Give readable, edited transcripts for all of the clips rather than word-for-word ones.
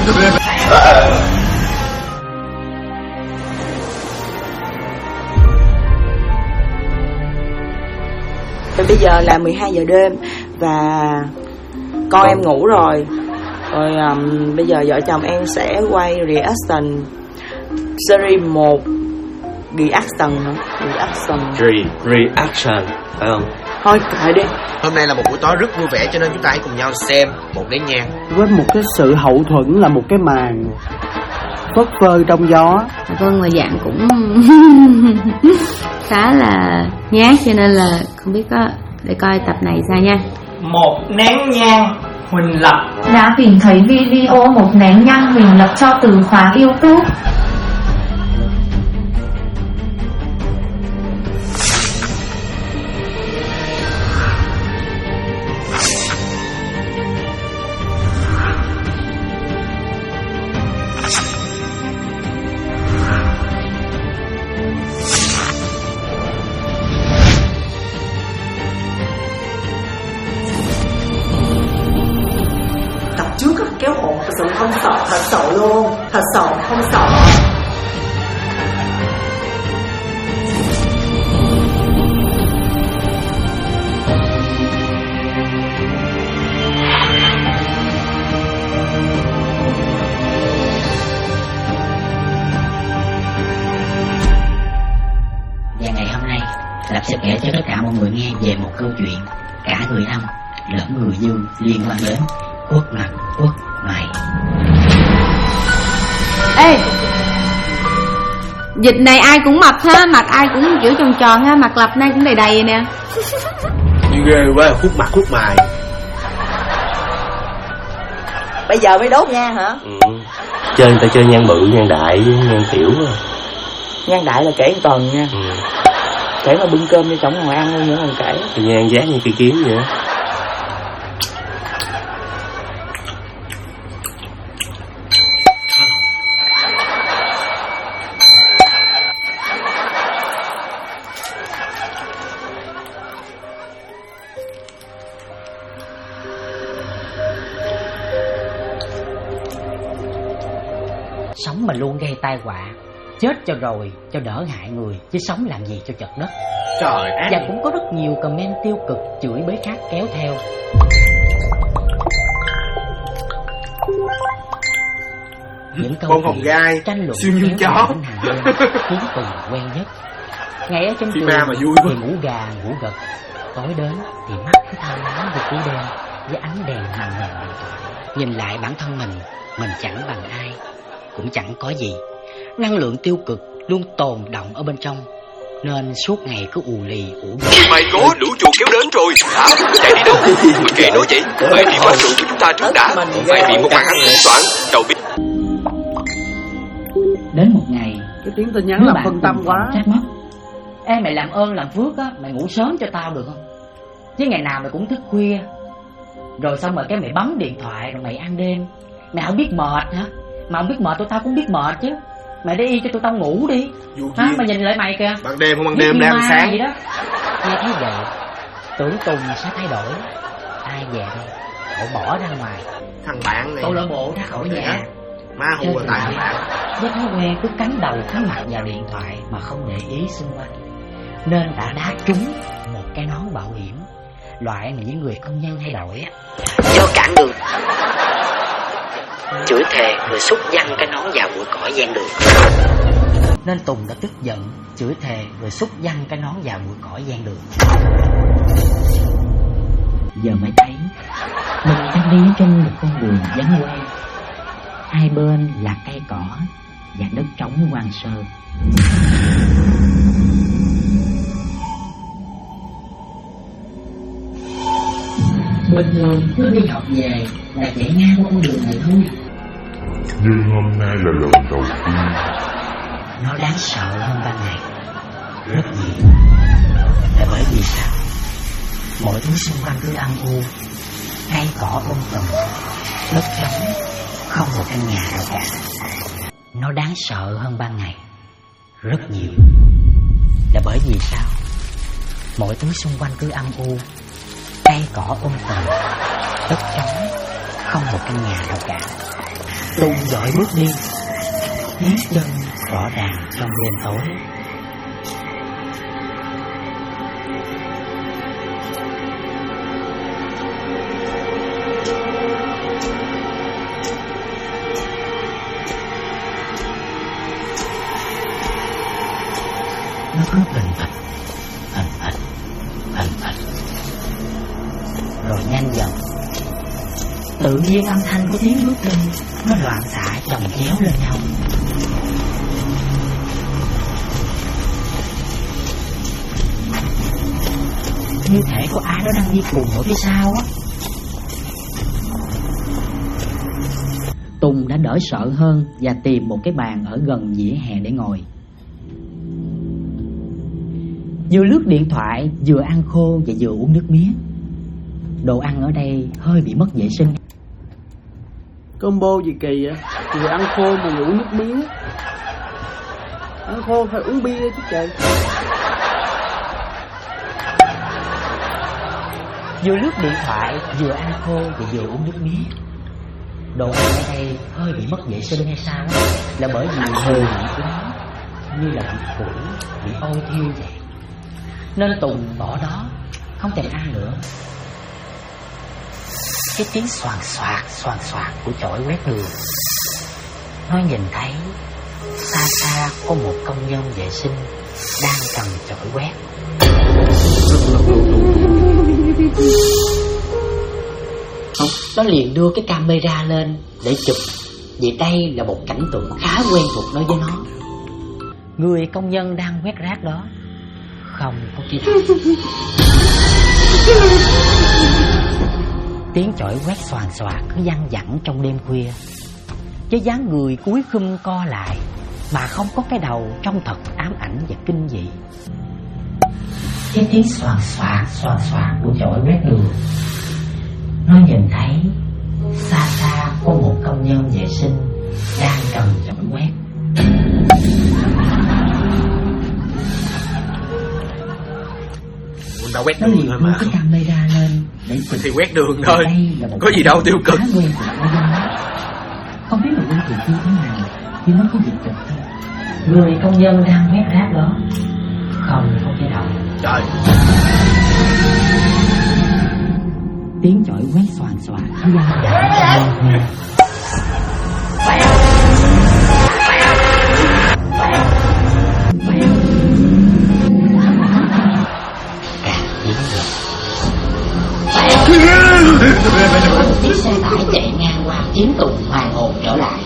Bây giờ là 12 giờ đêm và con em ngủ rồi. Bây giờ vợ chồng em sẽ quay reaction series 1. Reaction phải không? Thôi kệ đi. Hôm nay là một buổi tối rất vui vẻ cho nên chúng ta hãy cùng nhau xem một nén nhang. Với một cái sự hậu thuẫn là một cái màn phất phơ trong gió. Vâng, và dạng cũng khá là nhát cho nên là không biết có để coi tập này sao nha. Một nén nhang Huỳnh Lập đã tìm thấy video một nén nhang Huỳnh Lập cho từ khóa YouTube. Kéo hộ thật sự không sợ, thật sợ luôn, thật sợ không sợ. Và ngày hôm nay Lập sẽ kể cho tất cả mọi người nghe về một câu chuyện cả người âm lẫn người dương liên quan đến Uất Mặt Uất Mày. Ê, dịch này ai cũng mập ha, mặt ai cũng kiểu tròn tròn ha, mặt Lập nay cũng đầy đầy nè. Như ghê quá, Khuất Mặt Khuất Mày. Bây giờ mới đốt nhang hả? Chơi người ta chơi nhang bự, nhang đại với nhang tiểu. Nhang đại là kể một tuần nha. Kể mà bưng cơm cho chồng ngồi ăn luôn nữa là kể. Thì nhang giác như cây kiếm vậy. Sống mà luôn gây tai họa, chết cho rồi cho đỡ hại người, chứ sống làm gì cho chật đất. Trời ác. Và cũng có rất nhiều comment tiêu cực chửi bới khác kéo theo. Những câu hồng gai, tranh luận siêu như chó cuối cùng quen nhất. Ngày ở trong trường mà vui thì ngủ gà ngủ gật, tối đến thì mắt cứ thao láo về cuối đêm với ánh đèn màn hình điện thoại. Nhìn lại bản thân mình chẳng bằng ai, cũng chẳng có gì. Năng lượng tiêu cực luôn tồn đọng ở bên trong, nên suốt ngày cứ ù lì ủ lì. Mày có lũ chuột kéo đến rồi hả? Chạy đi đâu? Mày kệ nó vậy. Mày đi bắt rượu của chúng ta trước đã. Mày bị một màn ăn hỗn loạn đầu biết. Đến một ngày cái tiếng tin nhắn làm phân tâm quá, trách móc: ê mày làm ơn làm phước á, mày ngủ sớm cho tao được không? Chứ ngày nào mày cũng thức khuya, rồi xong rồi cái mày bấm điện thoại rồi mày ăn đêm. Mày không biết mệt hả? Mà không biết mệt tụi tao cũng biết mệt chứ. Mày để y cho tụi tao ngủ đi hả? Mày nhìn lại mày kìa, ban đêm không ban đêm đang sáng gì đó. Nghe thấy vậy tưởng Tùng sẽ thay đổi. Ai về đây cậu bỏ ra ngoài, thằng bạn này cậu lỡ bộ ra khỏi nhà. Má hù vào tại thằng bạn. Với thói quen cứ cắm đầu cắm mặt vào điện thoại mà không để ý xung quanh, nên đã đá trúng một cái nón bảo hiểm, loại mà những người công nhân hay đổi á. Do cản đường, chửi thề rồi xúc văng cái nón vào bụi cỏ ven đường, nên Tùng đã tức giận chửi thề rồi xúc văng cái nón vào bụi cỏ ven đường. Giờ mới thấy mình đang đi trên một con đường vắng hoe, hai bên là cây cỏ và đất trống hoang sơ. Bình thường cứ đi học về là chạy ngang qua con đường này thôi, nhưng hôm nay là lần đầu tiên. Nó đáng sợ hơn ban ngày rất nhiều. Là bởi vì sao? Mọi thứ xung quanh cứ âm u, cây cỏ um tùm, đất trống, không một căn nhà nào cả. Nó đáng sợ hơn ban ngày rất nhiều. Là bởi vì sao? Mọi thứ xung quanh cứ âm u, cây cỏ um tùm, đất trống, không một căn nhà nào cả. Tùng dội bước đi, tiếng chân rõ ràng trong đêm tối. Nó cứ thình thịch, thình thịch, thình thịch, rồi nhanh dần. Tự nhiên âm thanh của tiếng bước chân nó loạn xạ chồng chéo lên nhau. Như thể có ai đó đang đi cùng ở phía sau á. Tùng đã đỡ sợ hơn và tìm một cái bàn ở gần vỉa hè để ngồi. Vừa lướt điện thoại, vừa ăn khô và vừa uống nước mía. Đồ ăn ở đây hơi bị mất vệ sinh. Combo gì kỳ vậy? Vừa ăn khô mà vừa uống nước mía. Ăn khô phải uống bia chứ trời. Vừa lướt điện thoại, vừa ăn khô và vừa uống nước mía. Đồ ăn ở đây hơi bị mất vệ sinh hay sao á? Là bởi vì mùi của nó như là bị củi, bị ôi thiêu vậy. Nên Tùng bỏ đó, không thèm ăn nữa. Cái tiếng xoàn xoạc của chổi quét đường. Nó nhìn thấy xa xa có một công nhân vệ sinh đang cầm chổi quét. Nó liền đưa cái camera lên để chụp, vì đây là một cảnh tượng khá quen thuộc đối với nó. Người công nhân đang quét rác đó không có kỹ thuật. Tiếng chổi quét xoàn xoạc cứ văng vẳng trong đêm khuya, với dáng người cúi khum co lại mà không có cái đầu trông thật ám ảnh và kinh dị. Cái tiếng xoàn xoạc của chổi quét đường. Nó nhìn thấy xa xa có một công nhân vệ sinh đang cầm chổi quét. Đã quét Nó đường liền thôi đưa mà. cái camera lên để chụp. Thì quét đường thôi, có gì đâu tiêu cực. Không biết là quen thuộc như thế nào, nhưng nó có việc chụp thôi. Người công nhân đang quét rác đó không có cái đầu. Trời. Tiếng chổi quét xoàn xoạc cứ vang vẳng trong đêm khuya. Chiếc xe tải chạy ngang qua khiến Tùng hoàn hồn trở lại.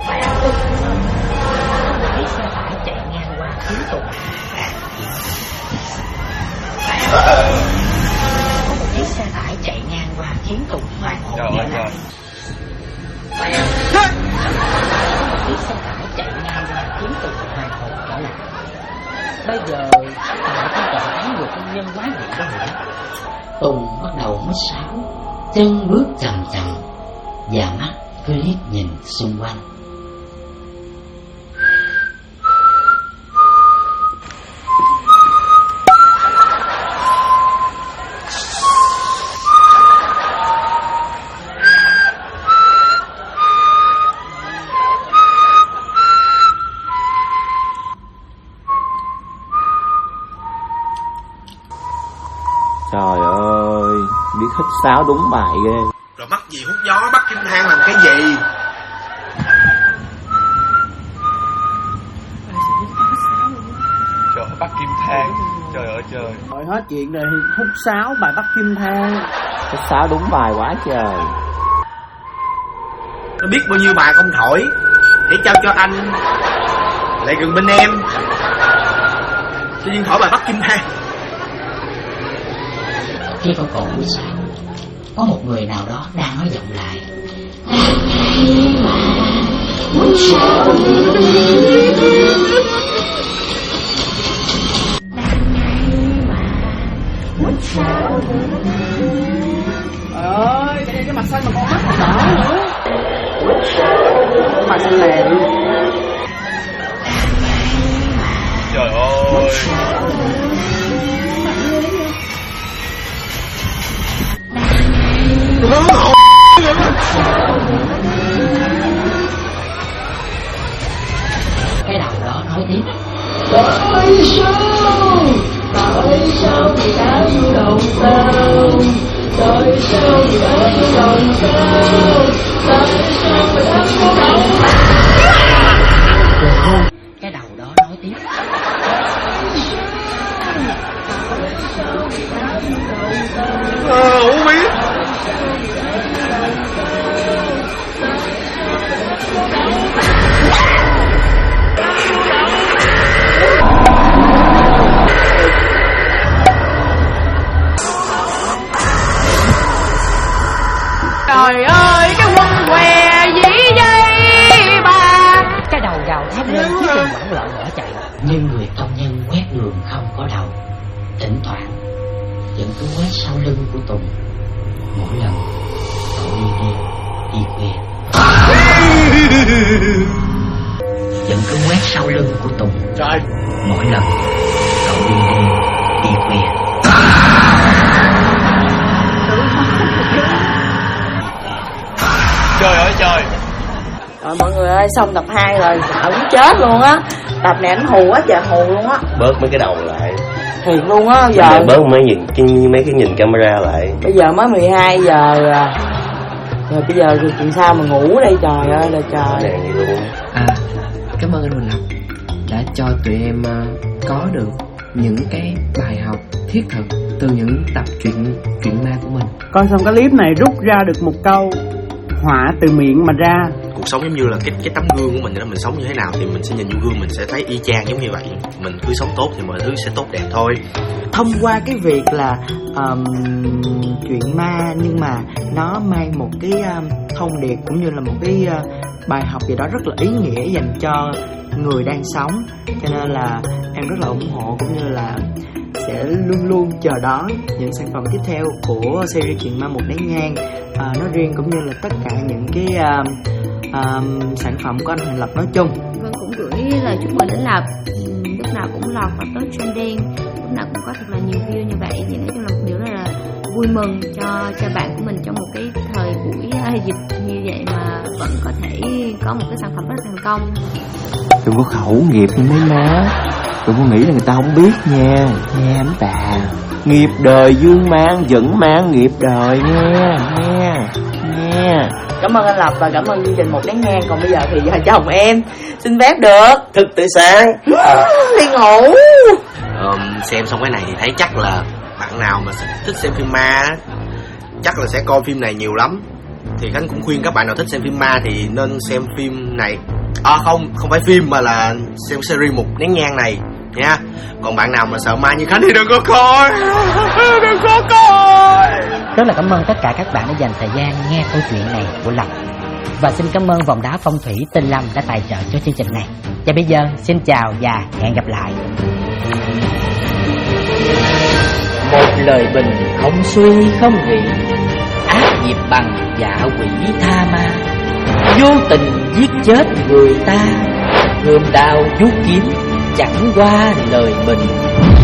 Chiếc xe tải chạy ngang qua khiến Tùng chiếc xe tải chạy ngang qua khiến Tùng hoàn hồn trở lại. Chiếc xe tải chạy ngang qua khiến Tùng hoàn hồn trở lại. Bây giờ Tùng không còn thấy người công nhân quá dị đó nữa. Tùng bắt đầu mất sáo, chân bước chậm chậm và mắt cứ liếc nhìn xung quanh. Trời ơi, biết hít sáo đúng bài ghê. Rồi mắc gì hút gió, bắt kim thang làm cái gì? Trời ơi, bắt kim thang. Trời ơi trời. Rồi hết chuyện rồi, hút sáo bài bắt kim thang. Hít sáo đúng bài quá trời. Nó biết bao nhiêu bài không thổi, hãy trao cho anh lại gần bên em. Tự nhiên thổi bài bắt kim thang. Khi con cậu buổi sáng, có một người nào đó đang nói giọng lại. Trời ơi, cái mặt xanh mà con mắt đỏ nữa. Mặt xanh lè luôn. Trời ơi. Cái đầu đó nói tiếp. Uống miếng. Trời ơi, cái quần què dĩ dây bà. Cái đầu gào thét lên chiếc xe hoảng loạn bỏ chạy. Nhưng người công nhân quét đường không có đầu. Thỉnh thoảng vẫn cứ quét sau lưng của Tùng. Mỗi lần cậu đi về vẫn cứ quét sau lưng của Tùng. Trời. Mỗi lần cậu đi về. Trời ơi trời. Rồi mọi người ơi, xong tập 2 rồi, sợ muốn chết luôn á. Tập này anh hù quá trời hù luôn á. Bớt mấy cái đầu lại. Thiệt luôn á, giờ bớt mấy cái nhìn camera lại. Bây giờ mới 12 giờ rồi bây giờ làm sao mà ngủ đây, trời ơi là trời. Cảm ơn anh Huỳnh Lập đã cho tụi em có được những cái bài học thiết thực từ những tập truyện ma của mình. Coi xong cái clip này rút ra được một câu: họa từ miệng mà ra. Cuộc sống giống như là cái tấm gương của mình đó, mình sống như thế nào thì mình sẽ nhìn vô gương mình sẽ thấy y chang giống như vậy. Mình cứ sống tốt thì mọi thứ sẽ tốt đẹp thôi. Thông qua cái việc là chuyện ma nhưng mà nó mang một cái thông điệp cũng như là một cái bài học gì đó rất là ý nghĩa dành cho người đang sống, cho nên là em rất là ủng hộ cũng như là sẽ luôn luôn chờ đón những sản phẩm tiếp theo của series Chuyện Ma Một Nén Nhang nói riêng cũng như là tất cả những cái sản phẩm của anh Huỳnh Lập nói chung. Vâng, cũng gửi lời chúc mừng đến Lập, lúc nào cũng lọt vào top trending, lúc nào cũng có thật là nhiều view như vậy, thì nói chung là một điều rất là vui mừng cho bạn của mình trong một cái thời buổi dịch như vậy mà vẫn có thể có một cái sản phẩm rất là thành công. Đừng có khẩu nghiệp như mấy má, đừng có nghĩ là người ta không biết nha mấy bà. Nghiệp đời dương mang vẫn mang nghiệp đời nha. Cảm ơn anh Lập và cảm ơn chương trình Một Nén Nhang. Còn bây giờ thì vợ chồng em xin phép được thức tới sáng đi ngủ. Xem xong cái này thì thấy chắc là bạn nào mà thích xem phim ma chắc là sẽ coi phim này nhiều lắm. Thì Khánh cũng khuyên các bạn nào thích xem phim ma thì nên xem phim này. Không phải phim mà là xem series Một Nén Nhang này nha. Còn bạn nào mà sợ ma như Khánh thì đừng có coi. Rất là cảm ơn tất cả các bạn đã dành thời gian nghe câu chuyện này của Lập. Và xin cảm ơn Vòng Đá Phong Thủy Tinh Lâm đã tài trợ cho chương trình này. Và bây giờ xin chào và hẹn gặp lại. Một lời bình không suy không nghĩ, ác nghiệp bằng dạ quỷ tha ma, vô tình giết chết người ta, gươm đao vuốt kiếm chẳng qua lời bình.